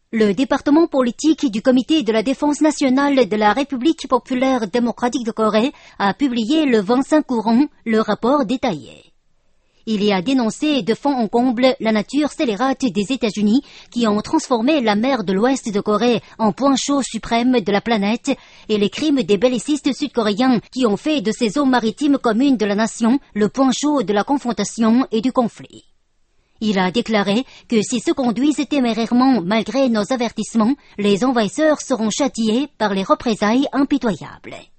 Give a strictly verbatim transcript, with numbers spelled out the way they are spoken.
Le département politique du Comité de la défense nationale de la République populaire démocratique de Corée a publié le vingt-cinq courant le rapport détaillé. Il y a dénoncé de fond en comble la nature scélérate des États-Unis qui ont transformé la mer de l'Ouest de Corée en point chaud suprême de la planète et les crimes des bellicistes sud-coréens qui ont fait de ces eaux maritimes communes de la nation le point chaud de la confrontation et du conflit. Il a déclaré que s'ils se conduisent témérairement malgré nos avertissements, les envahisseurs seront châtiés par les représailles impitoyables.